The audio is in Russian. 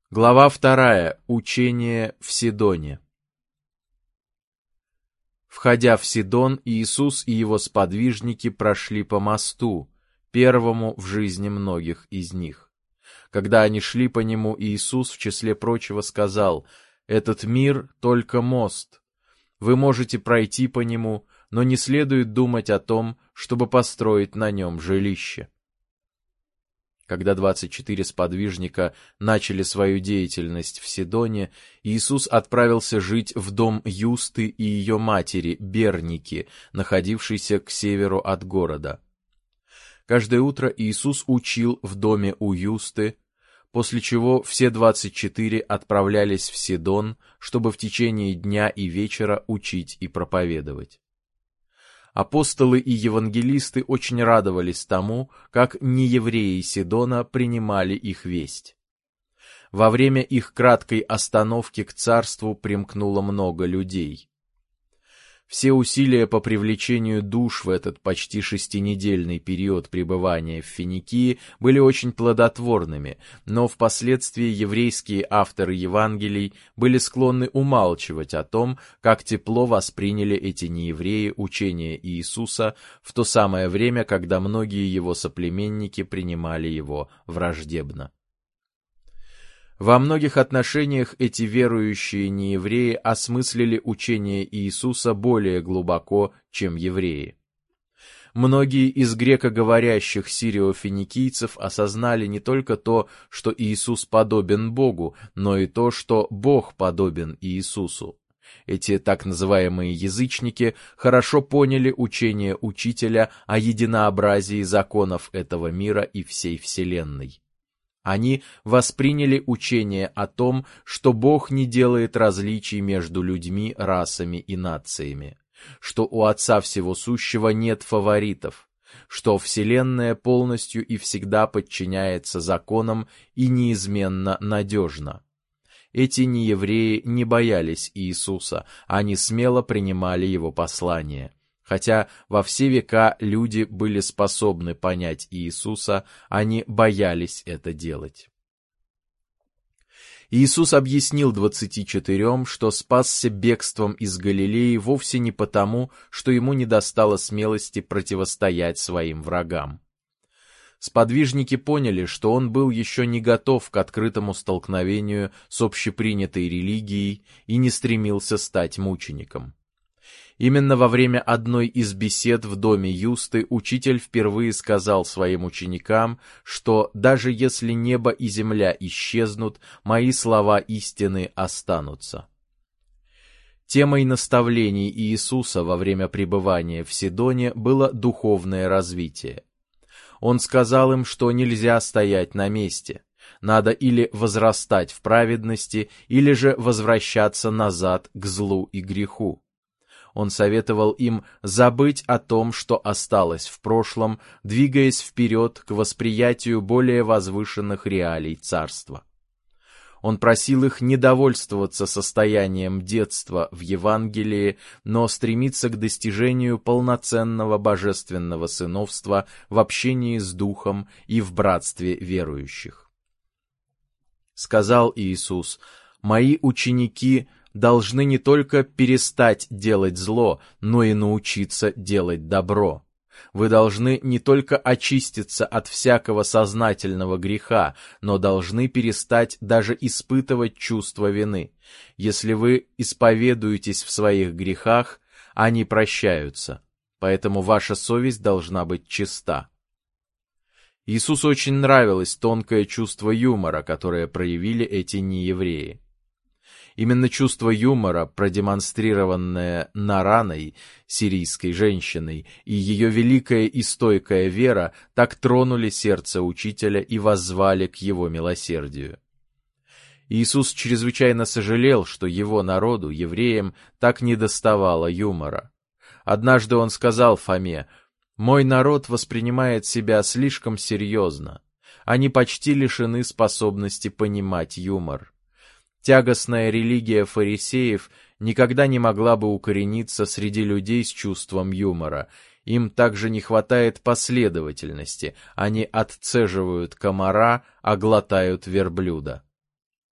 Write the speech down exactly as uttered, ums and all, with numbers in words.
Глава вторая. Учение в Сидоне. Входя в Сидон, Иисус и его сподвижники прошли по мосту, первому в жизни многих из них. Когда они шли по нему, Иисус, в числе прочего, сказал: «Этот мир — только мост. Вы можете пройти по нему, но не следует думать о том, чтобы построить на нем жилище». Когда двадцать четыре сподвижника начали свою деятельность в Сидоне, Иисус отправился жить в дом Юсты и ее матери, Берники, находившейся к северу от города. Каждое утро Иисус учил в доме у Юсты, после чего все двадцать четыре отправлялись в Сидон, чтобы в течение дня и вечера учить и проповедовать. Апостолы и евангелисты очень радовались тому, как неевреи Сидона принимали их весть. Во время их краткой остановки к царству примкнуло много людей. Все усилия по привлечению душ в этот почти шестинедельный период пребывания в Финикии были очень плодотворными, но впоследствии еврейские авторы Евангелий были склонны умалчивать о том, как тепло восприняли эти неевреи учение Иисуса в то самое время, когда многие его соплеменники принимали его враждебно. Во многих отношениях эти верующие неевреи осмыслили учение Иисуса более глубоко, чем евреи. Многие из грекоговорящих сириофиникийцев осознали не только то, что Иисус подобен Богу, но и то, что Бог подобен Иисусу. Эти так называемые язычники хорошо поняли учение Учителя о единообразии законов этого мира и всей вселенной. Они восприняли учение о том, что Бог не делает различий между людьми, расами и нациями, что у Отца Всего Сущего нет фаворитов, что Вселенная полностью и всегда подчиняется законам и неизменно надежна. Эти неевреи не боялись Иисуса, они смело принимали его послание. Хотя во все века люди были способны понять Иисуса, они боялись это делать. Иисус объяснил двадцати четырем, что спасся бегством из Галилеи вовсе не потому, что ему недостало смелости противостоять своим врагам. Сподвижники поняли, что он был еще не готов к открытому столкновению с общепринятой религией и не стремился стать мучеником. Именно во время одной из бесед в доме Юсты учитель впервые сказал своим ученикам, что даже если небо и земля исчезнут, мои слова истины останутся. Темой наставлений Иисуса во время пребывания в Сидоне было духовное развитие. Он сказал им, что нельзя стоять на месте, надо или возрастать в праведности, или же возвращаться назад к злу и греху. Он советовал им забыть о том, что осталось в прошлом, двигаясь вперед к восприятию более возвышенных реалий царства. Он просил их не довольствоваться состоянием детства в Евангелии, но стремиться к достижению полноценного божественного сыновства в общении с Духом и в братстве верующих. Сказал Иисус: «Мои ученики должны не только перестать делать зло, но и научиться делать добро. Вы должны не только очиститься от всякого сознательного греха, но должны перестать даже испытывать чувство вины. Если вы исповедуетесь в своих грехах, они прощаются, поэтому ваша совесть должна быть чиста». Иисусу очень нравилось тонкое чувство юмора, которое проявили эти неевреи. Именно чувство юмора, продемонстрированное Нараной, сирийской женщиной, и ее великая и стойкая вера так тронули сердце учителя и воззвали к его милосердию. Иисус чрезвычайно сожалел, что его народу, евреям, так недоставало юмора. Однажды он сказал Фоме: «Мой народ воспринимает себя слишком серьезно. Они почти лишены способности понимать юмор». Тягостная религия фарисеев никогда не могла бы укорениться среди людей с чувством юмора. Им также не хватает последовательности, они отцеживают комара, а глотают верблюда.